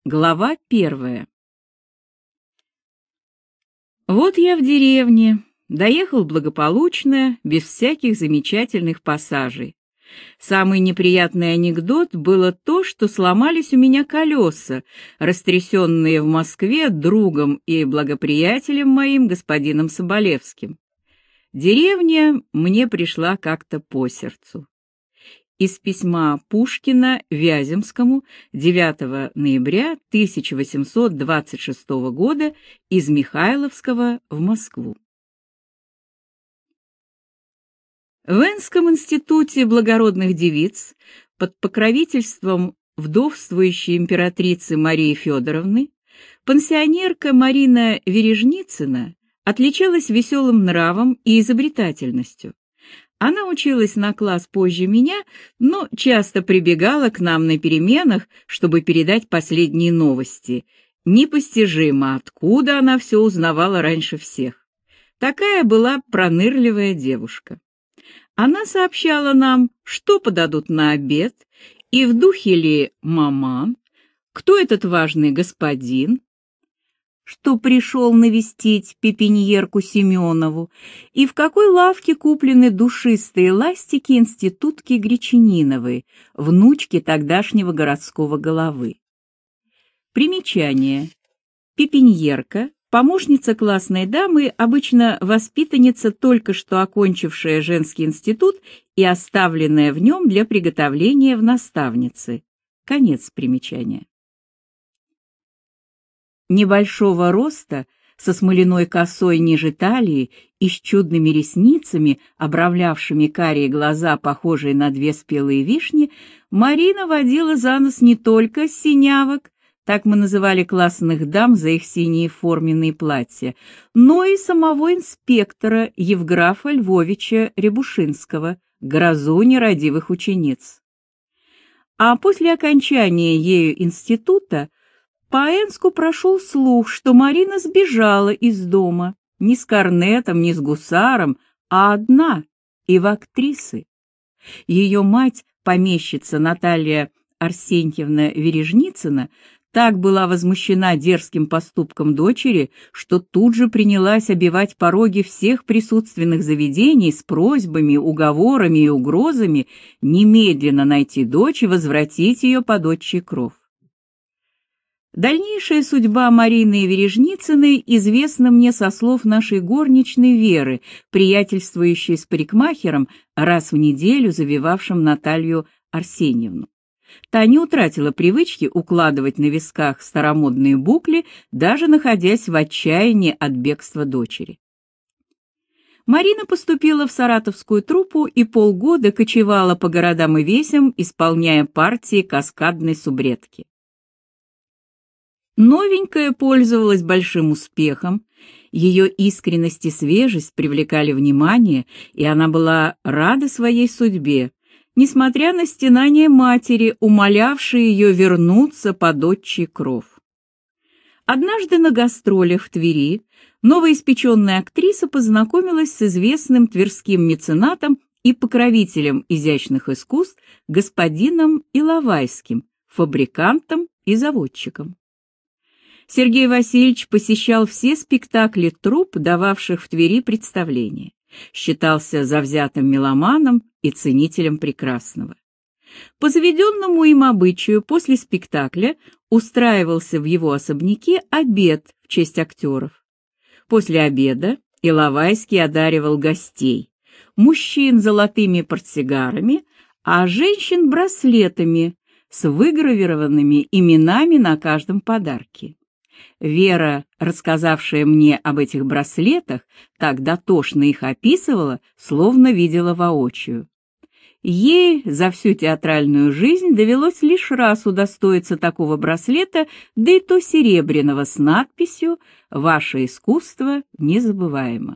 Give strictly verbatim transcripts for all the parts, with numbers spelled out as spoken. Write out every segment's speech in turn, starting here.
Глава первая. Вот я в деревне, доехал благополучно, без всяких замечательных пассажей. Самый неприятный анекдот было то, что сломались у меня колеса, растрясенные в Москве другом и благоприятелем моим, господином Соболевским. Деревня мне пришла как-то по сердцу. Из письма Пушкина Вяземскому девятого ноября тысяча восемьсот двадцать шестого года из Михайловского в Москву. В Энском институте благородных девиц под покровительством вдовствующей императрицы Марии Федоровны пансионерка Марина Вережницына отличалась веселым нравом и изобретательностью. Она училась на класс позже меня, но часто прибегала к нам на переменах, чтобы передать последние новости. Непостижимо, откуда она все узнавала раньше всех. Такая была пронырливая девушка. Она сообщала нам, что подадут на обед, и в духе ли маман, кто этот важный господин, что пришел навестить пепеньерку Семенову, и в какой лавке куплены душистые ластики институтки Гречаниновой, внучки тогдашнего городского головы. Примечание. Пепеньерка, помощница классной дамы, обычно воспитанница, только что окончившая женский институт и оставленная в нем для приготовления в наставницы. Конец примечания. Небольшого роста, со смоляной косой ниже талии и с чудными ресницами, обрамлявшими карие глаза, похожие на две спелые вишни, Марина водила за нос не только синявок, так мы называли классных дам за их синие форменные платья, но и самого инспектора Евграфа Львовича Рябушинского, грозу нерадивых учениц. А после окончания ею института по Энску прошел слух, что Марина сбежала из дома, не с корнетом, не с гусаром, а одна, и в актрисы. Ее мать, помещица Наталья Арсентьевна Вережницына, так была возмущена дерзким поступком дочери, что тут же принялась обивать пороги всех присутственных заведений с просьбами, уговорами и угрозами немедленно найти дочь и возвратить ее под отчий кров. Дальнейшая судьба Марины Вережницыной известна мне со слов нашей горничной Веры, приятельствующей с парикмахером, раз в неделю завивавшим Наталью Арсеньевну. Та не утратила привычки укладывать на висках старомодные букли, даже находясь в отчаянии от бегства дочери. Марина поступила в саратовскую труппу и полгода кочевала по городам и весям, исполняя партии каскадной субредки. Новенькая пользовалась большим успехом, ее искренность и свежесть привлекали внимание, и она была рада своей судьбе, несмотря на стенания матери, умолявшей ее вернуться под отчий кров. Однажды на гастролях в Твери новоиспеченная актриса познакомилась с известным тверским меценатом и покровителем изящных искусств господином Иловайским, фабрикантом и заводчиком. Сергей Васильевич посещал все спектакли трупп, дававших в Твери представления. Считался завзятым меломаном и ценителем прекрасного. По заведенному им обычаю после спектакля устраивался в его особняке обед в честь актеров. После обеда Иловайский одаривал гостей, мужчин золотыми портсигарами, а женщин браслетами с выгравированными именами на каждом подарке. Вера, рассказавшая мне об этих браслетах, так дотошно их описывала, словно видела воочию. Ей за всю театральную жизнь довелось лишь раз удостоиться такого браслета, да и то серебряного с надписью «Ваше искусство незабываемо».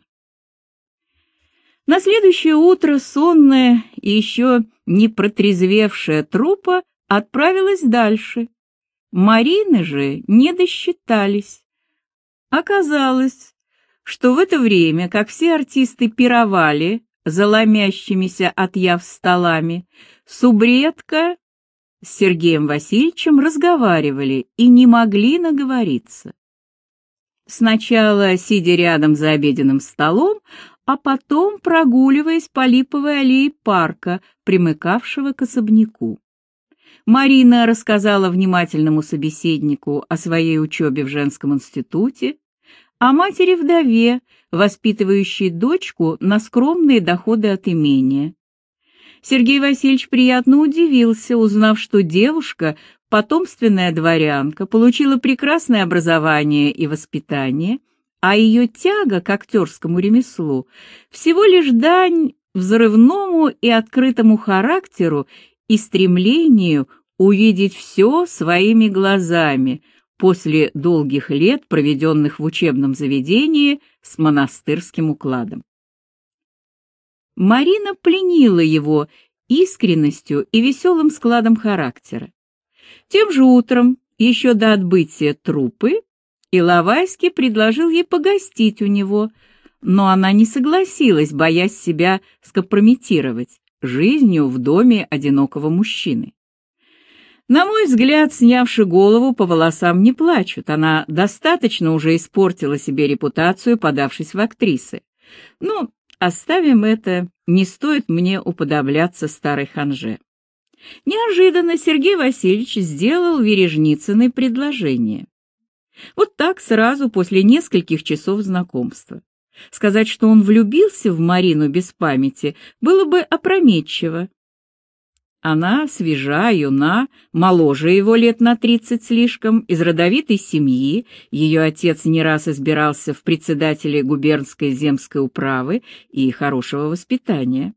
На следующее утро сонная и еще не протрезвевшая труппа отправилась дальше. Марины же не досчитались. Оказалось, что в это время, как все артисты пировали за ломящимися от яв столами, субредка с Сергеем Васильевичем разговаривали и не могли наговориться. Сначала сидя рядом за обеденным столом, а потом прогуливаясь по липовой аллее парка, примыкавшего к особняку. Марина рассказала внимательному собеседнику о своей учебе в женском институте, о матери-вдове, воспитывающей дочку на скромные доходы от имения. Сергей Васильевич приятно удивился, узнав, что девушка, потомственная дворянка, получила прекрасное образование и воспитание, а ее тяга к актерскому ремеслу всего лишь дань взрывному и открытому характеру и стремлению увидеть все своими глазами после долгих лет, проведенных в учебном заведении с монастырским укладом. Марина пленила его искренностью и веселым складом характера. Тем же утром, еще до отбытия труппы, Иловайский предложил ей погостить у него, но она не согласилась, боясь себя скомпрометировать жизнью в доме одинокого мужчины. На мой взгляд, снявши голову, по волосам не плачут, она достаточно уже испортила себе репутацию, подавшись в актрисы. Ну, оставим это, не стоит мне уподобляться старой ханже. Неожиданно Сергей Васильевич сделал Вережницыной предложение. Вот так сразу, после нескольких часов знакомства. Сказать, что он влюбился в Марину без памяти, было бы опрометчиво. Она свежа, юна, моложе его лет на тридцать слишком, из родовитой семьи, ее отец не раз избирался в председатели губернской земской управы и хорошего воспитания.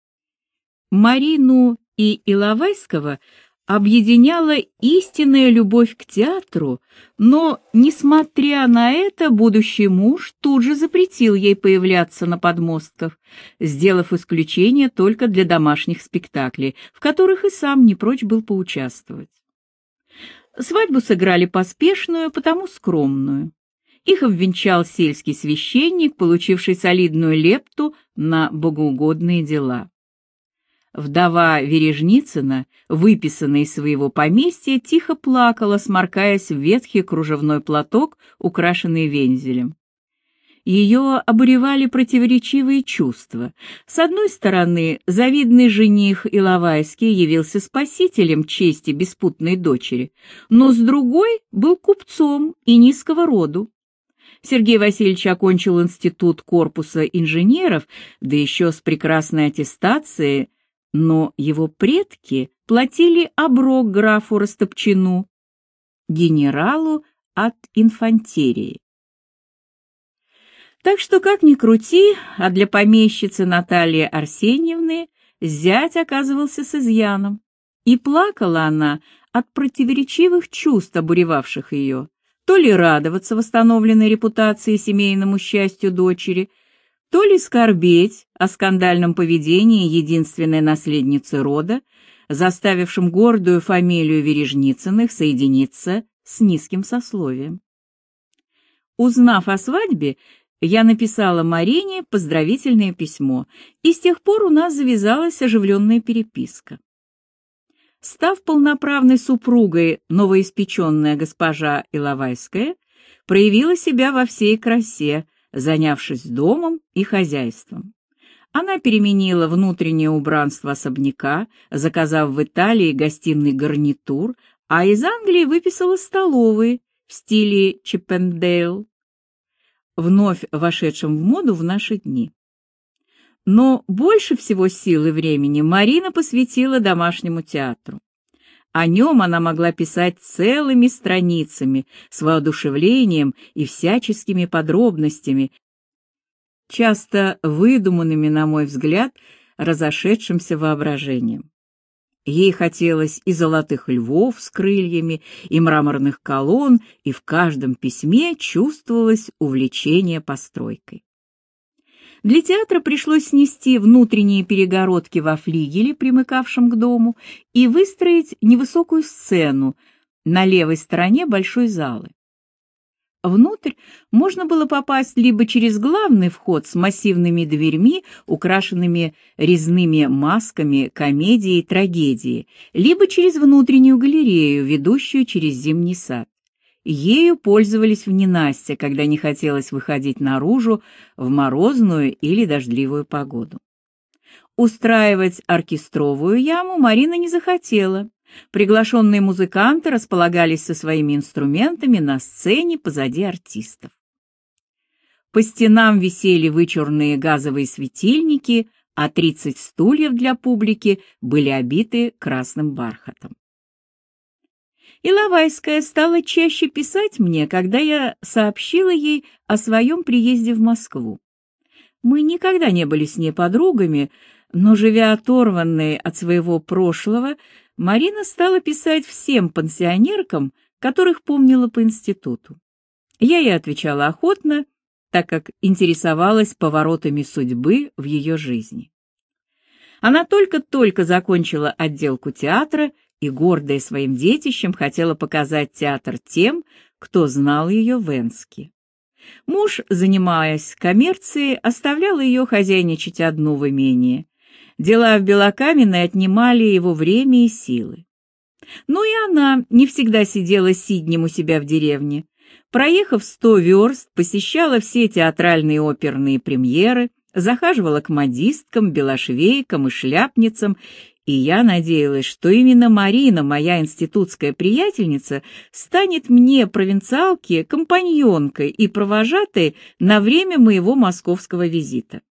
Марину и Иловайского объединяла истинная любовь к театру, но, несмотря на это, будущий муж тут же запретил ей появляться на подмостках, сделав исключение только для домашних спектаклей, в которых и сам не прочь был поучаствовать. Свадьбу сыграли поспешную, потому скромную. Их обвенчал сельский священник, получивший солидную лепту на богоугодные дела. Вдова Вережницына, выписанная из своего поместья, тихо плакала, сморкаясь в ветхий кружевной платок, украшенный вензелем. Ее обуревали противоречивые чувства. С одной стороны, завидный жених Иловайский явился спасителем чести беспутной дочери, но с другой был купцом и низкого роду. Сергей Васильевич окончил институт корпуса инженеров, да еще с прекрасной аттестацией, но его предки платили оброк графу Растопчину, генералу от инфантерии. Так что, как ни крути, а для помещицы Натальи Арсеньевны зять оказывался с изъяном, и плакала она от противоречивых чувств, обуревавших ее, то ли радоваться восстановленной репутации и семейному счастью дочери, то ли скорбеть о скандальном поведении единственной наследницы рода, заставившем гордую фамилию Вережницыных соединиться с низким сословием. Узнав о свадьбе, я написала Марине поздравительное письмо, и с тех пор у нас завязалась оживленная переписка. Став полноправной супругой, новоиспеченная госпожа Иловайская проявила себя во всей красе, занявшись домом и хозяйством. Она переменила внутреннее убранство особняка, заказав в Италии гостиный гарнитур, а из Англии выписала столовые в стиле Чиппендейл, вновь вошедшем в моду в наши дни. Но больше всего сил и времени Марина посвятила домашнему театру. О нем она могла писать целыми страницами, с воодушевлением и всяческими подробностями, часто выдуманными, на мой взгляд, разошедшимся воображением. Ей хотелось и золотых львов с крыльями, и мраморных колонн, и в каждом письме чувствовалось увлечение постройкой. Для театра пришлось снести внутренние перегородки во флигеле, примыкавшем к дому, и выстроить невысокую сцену на левой стороне большой залы. Внутрь можно было попасть либо через главный вход с массивными дверьми, украшенными резными масками комедии и трагедии, либо через внутреннюю галерею, ведущую через зимний сад. Ею пользовались в ненастье, когда не хотелось выходить наружу в морозную или дождливую погоду. Устраивать оркестровую яму Марина не захотела. Приглашенные музыканты располагались со своими инструментами на сцене позади артистов. По стенам висели вычурные газовые светильники, а тридцать стульев для публики были обиты красным бархатом. Иловайская стала чаще писать мне, когда я сообщила ей о своем приезде в Москву. Мы никогда не были с ней подругами, но, живя оторванной от своего прошлого, Марина стала писать всем пансионеркам, которых помнила по институту. Я ей отвечала охотно, так как интересовалась поворотами судьбы в ее жизни. Она только-только закончила отделку театра и, гордая своим детищем, хотела показать театр тем, кто знал ее в Энске. Муж, занимаясь коммерцией, оставлял ее хозяйничать одну в имении. Дела в Белокаменной отнимали его время и силы. Но и она не всегда сидела сиднем у себя в деревне. Проехав сто верст, посещала все театральные и оперные премьеры, захаживала к модисткам, белошвейкам и шляпницам, и я надеялась, что именно Марина, моя институтская приятельница, станет мне, провинциалке, компаньонкой и провожатой на время моего московского визита.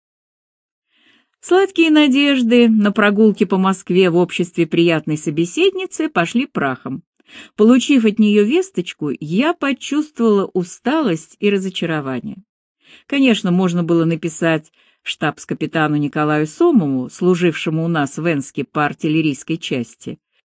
Сладкие надежды на прогулки по Москве в обществе приятной собеседницы пошли прахом. Получив от нее весточку, я почувствовала усталость и разочарование. Конечно, можно было написать штабс-капитану Николаю Сомову, служившему у нас в Энске по артиллерийской части.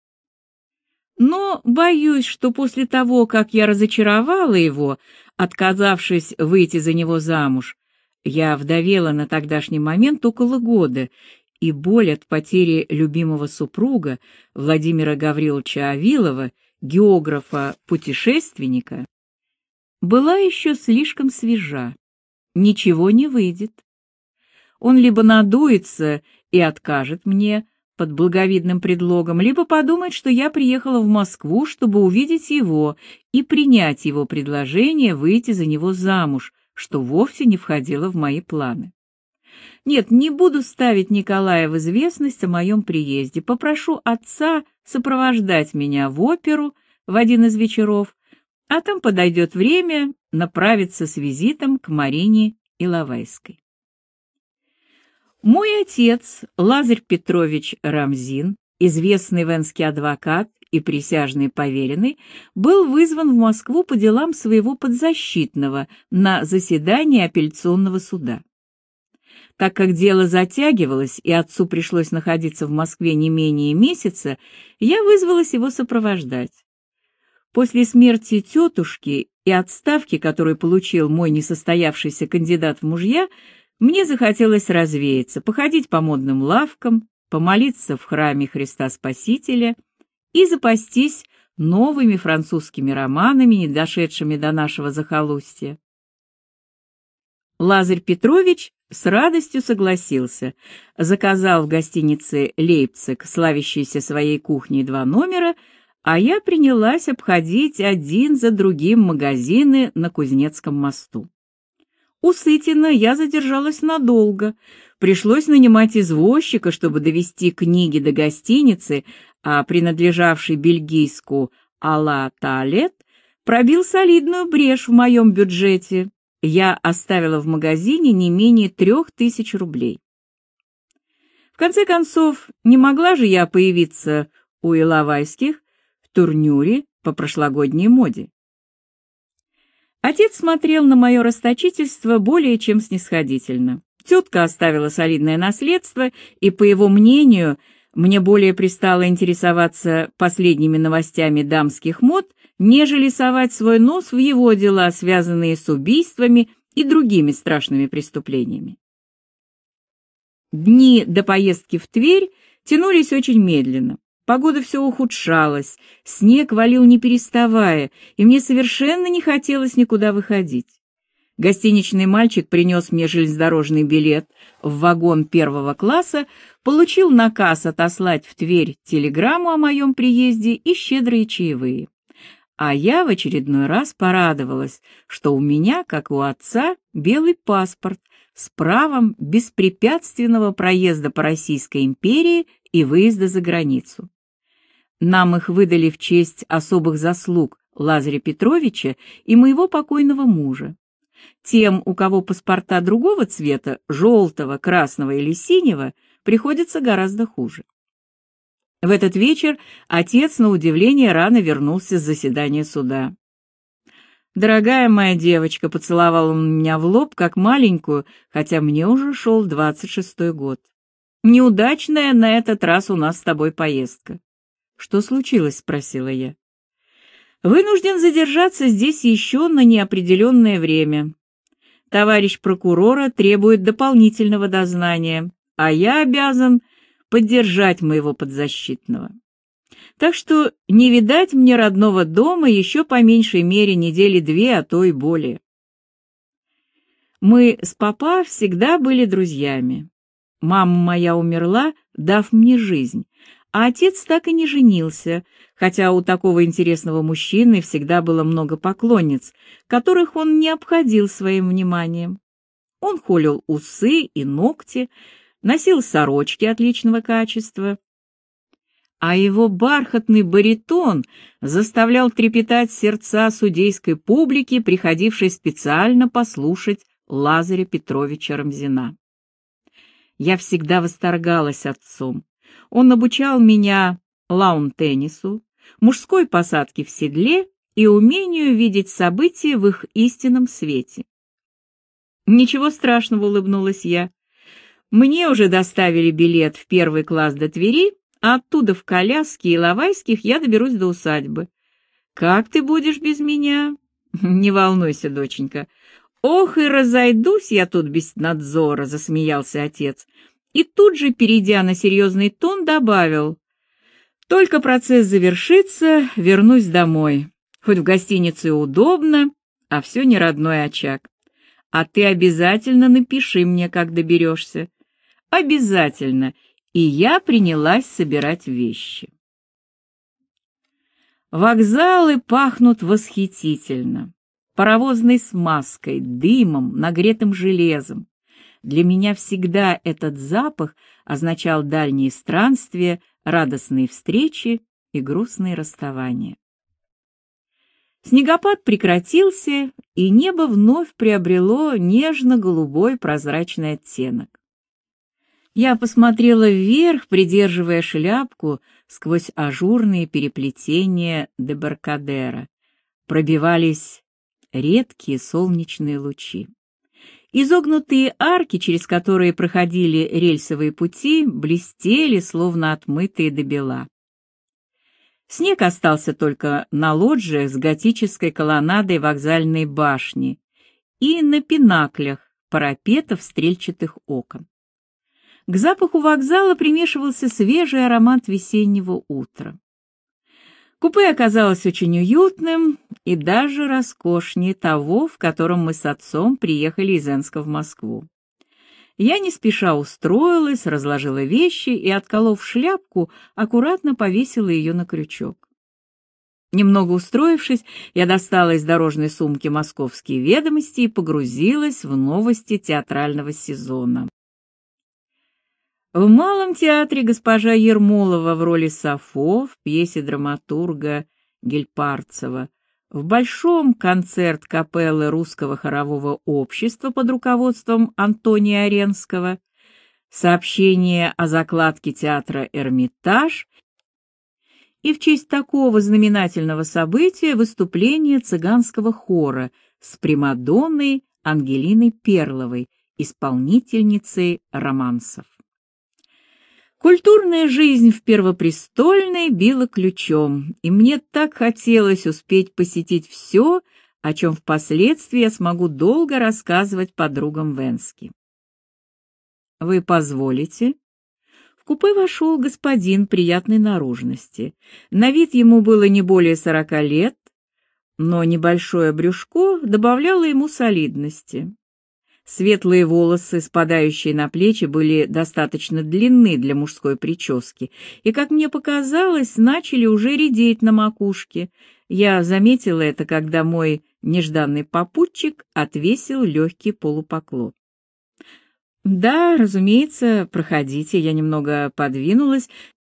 Но боюсь, что после того, как я разочаровала его, отказавшись выйти за него замуж, я вдовела на тогдашний момент около года, и боль от потери любимого супруга Владимира Гавриловича Авилова, географа-путешественника, была еще слишком свежа. Ничего не выйдет. Он либо надуется и откажет мне под благовидным предлогом, либо подумает, что я приехала в Москву, чтобы увидеть его и принять его предложение выйти за него замуж, что вовсе не входило в мои планы. Нет, не буду ставить Николая в известность о моем приезде. Попрошу отца сопровождать меня в оперу в один из вечеров, а там подойдет время направиться с визитом к Марине Иловайской. Мой отец, Лазарь Петрович Рамзин, известный венский адвокат и присяжный поверенный, был вызван в Москву по делам своего подзащитного на заседание апелляционного суда. Так как дело затягивалось и отцу пришлось находиться в Москве не менее месяца, я вызвалась его сопровождать. После смерти тетушки и отставки, которую получил мой несостоявшийся кандидат в мужья, мне захотелось развеяться, походить по модным лавкам, помолиться в храме Христа Спасителя и запастись новыми французскими романами, не дошедшими до нашего захолустья. Лазарь Петрович с радостью согласился, заказал в гостинице «Лейпциг», славящейся своей кухней, два номера, а я принялась обходить один за другим магазины на Кузнецком мосту. У Сытина я задержалась надолго. Пришлось нанимать извозчика, чтобы довести книги до гостиницы, а принадлежавший бельгийску «Ала Туалет» пробил солидную брешь в моем бюджете. Я оставила в магазине не менее трех тысяч рублей. В конце концов, не могла же я появиться у Иловайских в турнюре по прошлогодней моде. Отец смотрел на мое расточительство более чем снисходительно. Тетка оставила солидное наследство, и, по его мнению, мне более пристало интересоваться последними новостями дамских мод, нежели совать свой нос в его дела, связанные с убийствами и другими страшными преступлениями. Дни до поездки в Тверь тянулись очень медленно. Погода все ухудшалась, снег валил не переставая, и мне совершенно не хотелось никуда выходить. Гостиничный мальчик принес мне железнодорожный билет в вагон первого класса, получил наказ отослать в Тверь телеграмму о моем приезде и щедрые чаевые. А я в очередной раз порадовалась, что у меня, как у отца, белый паспорт с правом беспрепятственного проезда по Российской империи и выезда за границу. Нам их выдали в честь особых заслуг Лазаря Петровича и моего покойного мужа. Тем, у кого паспорта другого цвета, желтого, красного или синего, приходится гораздо хуже. В этот вечер отец, на удивление, рано вернулся с заседания суда. «Дорогая моя девочка», — поцеловал он меня в лоб, как маленькую, хотя мне уже шел двадцать шестой год. «Неудачная на этот раз у нас с тобой поездка». «Что случилось?» — спросила я. «Вынужден задержаться здесь еще на неопределенное время. Товарищ прокурора требует дополнительного дознания, а я обязан поддержать моего подзащитного. Так что не видать мне родного дома еще по меньшей мере недели две, а то и более». Мы с папа всегда были друзьями. Мама моя умерла, дав мне жизнь, а отец так и не женился, хотя у такого интересного мужчины всегда было много поклонниц, которых он не обходил своим вниманием. Он холил усы и ногти, носил сорочки отличного качества, а его бархатный баритон заставлял трепетать сердца судейской публики, приходившей специально послушать Лазаря Петровича Рамзина. Я всегда восторгалась отцом. Он обучал меня лаун-теннису, мужской посадке в седле и умению видеть события в их истинном свете. «Ничего страшного», — улыбнулась я. «Мне уже доставили билет в первый класс до Твери, а оттуда в коляске и Иловайских я доберусь до усадьбы. Как ты будешь без меня?» «Не волнуйся, доченька». «Ох, и разойдусь я тут без надзора», — засмеялся отец. И тут же, перейдя на серьезный тон, добавил: «Только процесс завершится, вернусь домой. Хоть в гостинице удобно, а все не родной очаг. А ты обязательно напиши мне, как доберешься». «Обязательно». И я принялась собирать вещи. Вокзалы пахнут восхитительно. Паровозной смазкой, дымом, нагретым железом. Для меня всегда этот запах означал дальние странствия, радостные встречи и грустные расставания. Снегопад прекратился, и небо вновь приобрело нежно-голубой прозрачный оттенок. Я посмотрела вверх, придерживая шляпку сквозь ажурные переплетения дебаркадера. Пробивались редкие солнечные лучи. Изогнутые арки, через которые проходили рельсовые пути, блестели, словно отмытые добела. Снег остался только на лоджиях с готической колоннадой вокзальной башни и на пинаклях парапетов стрельчатых окон. К запаху вокзала примешивался свежий аромат весеннего утра. Купе оказалось очень уютным и даже роскошнее того, в котором мы с отцом приехали из Энска в Москву. Я не спеша устроилась, разложила вещи и, отколов шляпку, аккуратно повесила ее на крючок. Немного устроившись, я достала из дорожной сумки «Московские ведомости» и погрузилась в новости театрального сезона. В Малом театре госпожа Ермолова в роли Сафо в пьесе драматурга Гельпарцева, в Большом концерт капеллы Русского хорового общества под руководством Антония Оренского, сообщение о закладке театра «Эрмитаж» и в честь такого знаменательного события выступление цыганского хора с примадонной Ангелиной Перловой, исполнительницей романсов. Культурная жизнь в Первопрестольной била ключом, и мне так хотелось успеть посетить все, о чем впоследствии я смогу долго рассказывать подругам в Энске. «Вы позволите?» В купе вошел господин приятной наружности. На вид ему было не более сорока лет, но небольшое брюшко добавляло ему солидности. Светлые волосы, спадающие на плечи, были достаточно длинны для мужской прически, и, как мне показалось, начали уже редеть на макушке. Я заметила это, когда мой нежданный попутчик отвесил легкий полупоклон. «Да, разумеется, проходите». Я немного подвинулась,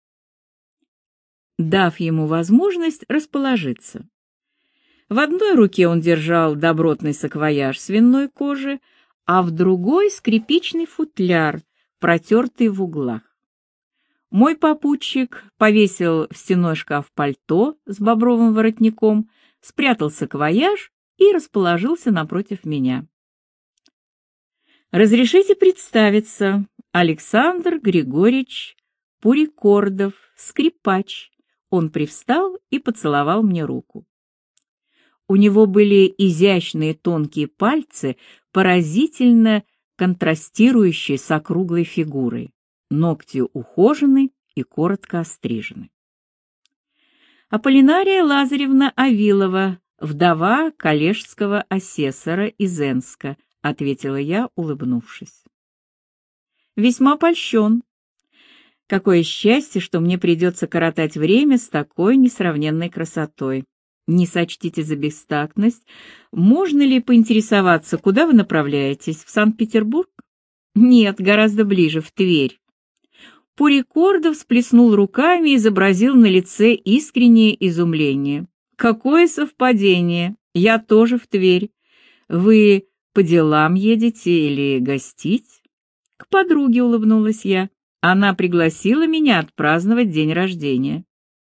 дав ему возможность расположиться. В одной руке он держал добротный саквояж свиной кожи, а в другой — скрипичный футляр, протертый в углах. Мой попутчик повесил в стенной шкаф пальто с бобровым воротником, спрятал саквояж и расположился напротив меня. «Разрешите представиться, Александр Григорьевич Пурикордов, скрипач». Он привстал и поцеловал мне руку. У него были изящные тонкие пальцы, поразительно контрастирующие с округлой фигурой. Ногти ухожены и коротко острижены. Аполлинария Лазаревна Авилова, вдова коллежского асессора из Энска, ответила я, улыбнувшись. Весьма польщен. Какое счастье, что мне придется коротать время с такой несравненной красотой. Не сочтите за бестактность. Можно ли поинтересоваться, куда вы направляетесь? В Санкт-Петербург? Нет, гораздо ближе, в Тверь. Пурикордов всплеснул руками и изобразил на лице искреннее изумление. Какое совпадение! Я тоже в Тверь. Вы по делам едете или гостить? К подруге, улыбнулась я. Она пригласила меня отпраздновать день рождения.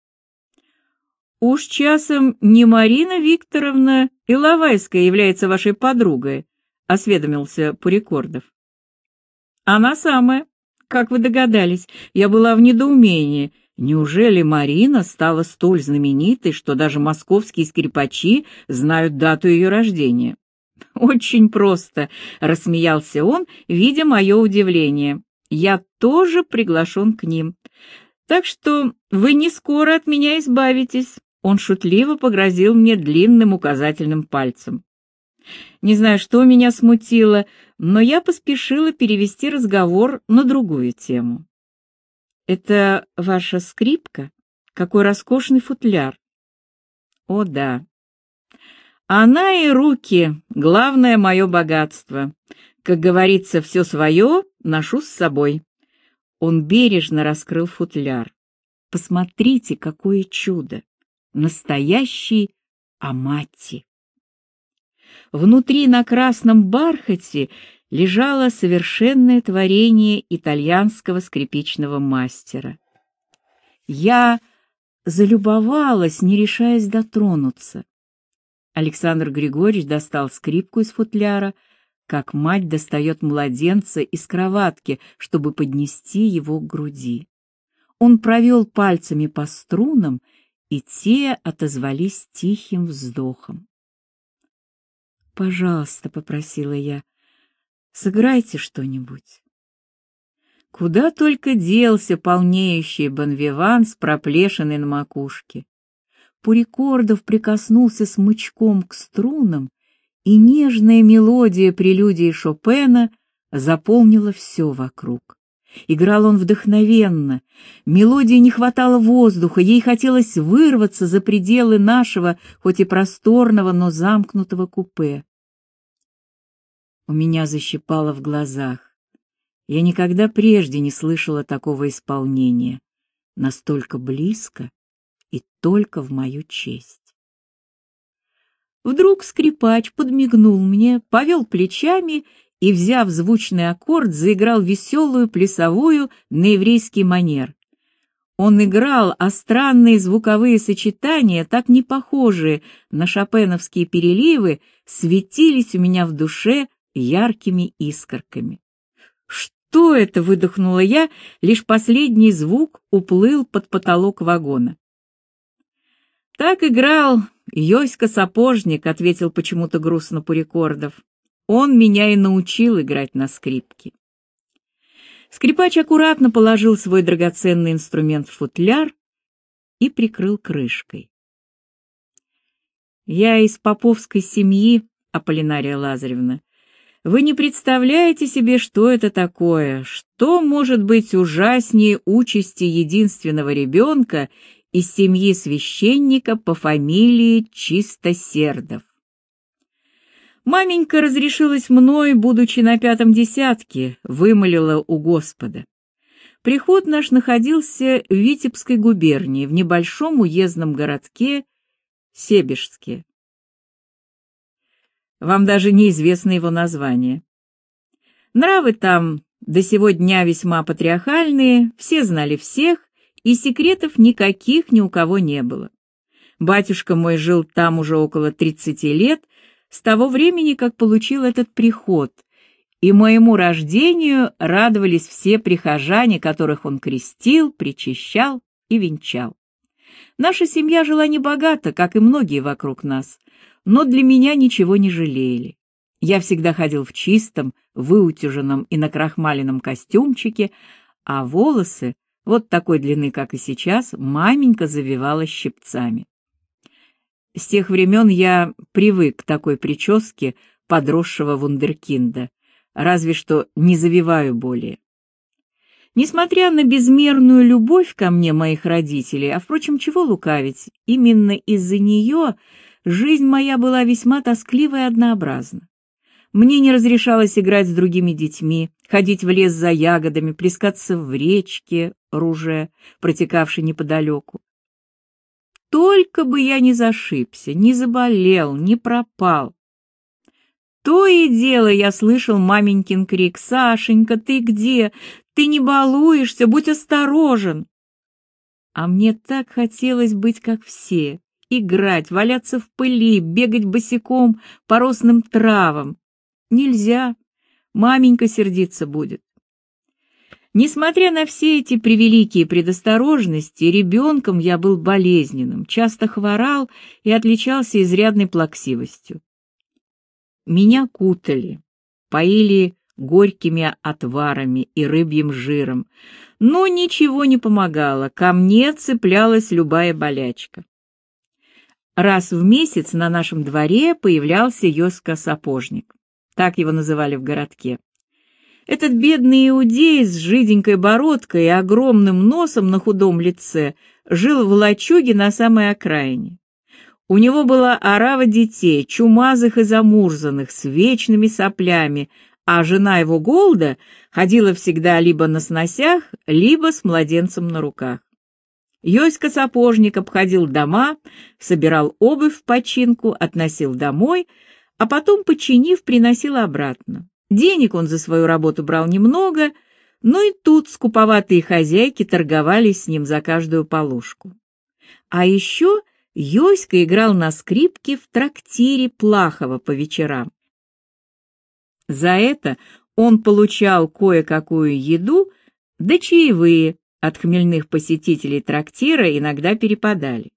Уж часом не Марина Викторовна Иловайская является вашей подругой, осведомился Пурикордов. Она самая. Как вы догадались, я была в недоумении. Неужели Марина стала столь знаменитой, что даже московские скрипачи знают дату ее рождения? Очень просто, рассмеялся он, видя мое удивление. Я тоже приглашен к ним. Так что вы не скоро от меня избавитесь. Он шутливо погрозил мне длинным указательным пальцем. Не знаю, что меня смутило, но я поспешила перевести разговор на другую тему. «Это ваша скрипка? Какой роскошный футляр!» «О, да! Она и руки — главное мое богатство. Как говорится, все свое ношу с собой». Он бережно раскрыл футляр. «Посмотрите, какое чудо! Настоящий амати!» Внутри на красном бархате лежало совершенное творение итальянского скрипичного мастера. Я залюбовалась, не решаясь дотронуться. Александр Григорьевич достал скрипку из футляра, как мать достает младенца из кроватки, чтобы поднести его к груди. Он провел пальцами по струнам, и те отозвались тихим вздохом. «Пожалуйста», — попросила я, — «сыграйте что-нибудь». Куда только делся полнеющий бонвиван с проплешиной на макушке. Пурикордов прикоснулся смычком к струнам, и нежная мелодия прелюдии Шопена заполнила все вокруг. Играл он вдохновенно, мелодии не хватало воздуха, ей хотелось вырваться за пределы нашего, хоть и просторного, но замкнутого купе. У меня защипало в глазах. Я никогда прежде не слышала такого исполнения, настолько близко и только в мою честь. Вдруг скрипач подмигнул мне, повел плечами и, взяв звучный аккорд, заиграл веселую плясовую на еврейский манер. Он играл, а странные звуковые сочетания, так не похожие на шопеновские переливы, светились у меня в душе яркими искорками. «Что это?» — выдохнула я, лишь последний звук уплыл под потолок вагона. «Так играл Йоська-сапожник», — ответил почему-то грустно Пурикордов. «Он меня и научил играть на скрипке». Скрипач аккуратно положил свой драгоценный инструмент в футляр и прикрыл крышкой. «Я из поповской семьи, Аполлинария Лазаревна. Вы не представляете себе, что это такое, что может быть ужаснее участи единственного ребенка из семьи священника по фамилии Чистосердов. Маменька разрешилась мной, будучи на пятом десятке, вымолила у Господа. Приход наш находился в Витебской губернии, в небольшом уездном городке Себежске. Вам даже неизвестно его название. Нравы там до сего дня весьма патриархальные, все знали всех, и секретов никаких ни у кого не было. Батюшка мой жил там уже около тридцати лет, с того времени, как получил этот приход, и моему рождению радовались все прихожане, которых он крестил, причащал и венчал. Наша семья жила небогато, как и многие вокруг нас, но для меня ничего не жалели. Я всегда ходил в чистом, выутюженном и накрахмаленном костюмчике, а волосы, вот такой длины, как и сейчас, маменька завивала щипцами. С тех времен я привык к такой прическе подросшего вундеркинда, разве что не завиваю более. Несмотря на безмерную любовь ко мне моих родителей, а, впрочем, чего лукавить, именно из-за нее жизнь моя была весьма тосклива и однообразна. Мне не разрешалось играть с другими детьми, ходить в лес за ягодами, плескаться в речке Руже, протекавшей неподалеку. Только бы я не зашибся, не заболел, не пропал. То и дело я слышал маменькин крик: «Сашенька, ты где? Ты не балуешься, будь осторожен!» А мне так хотелось быть как все, играть, валяться в пыли, бегать босиком по росным травам. Нельзя, маменька сердиться будет. Несмотря на все эти превеликие предосторожности, ребенком я был болезненным, часто хворал и отличался изрядной плаксивостью. Меня кутали, поили горькими отварами и рыбьим жиром, но ничего не помогало, ко мне цеплялась любая болячка. Раз в месяц на нашем дворе появлялся Йоська-сапожник, так его называли в городке. Этот бедный иудей с жиденькой бородкой и огромным носом на худом лице жил в лачуге на самой окраине. У него была орава детей, чумазых и замурзанных, с вечными соплями, а жена его Голда ходила всегда либо на сносях, либо с младенцем на руках. Йоська-сапожник обходил дома, собирал обувь в починку, относил домой, а потом, починив, приносил обратно. Денег он за свою работу брал немного, но и тут скуповатые хозяйки торговались с ним за каждую полушку. А еще Йоська играл на скрипке в трактире Плахова по вечерам. За это он получал кое-какую еду, да чаевые от хмельных посетителей трактира иногда перепадали.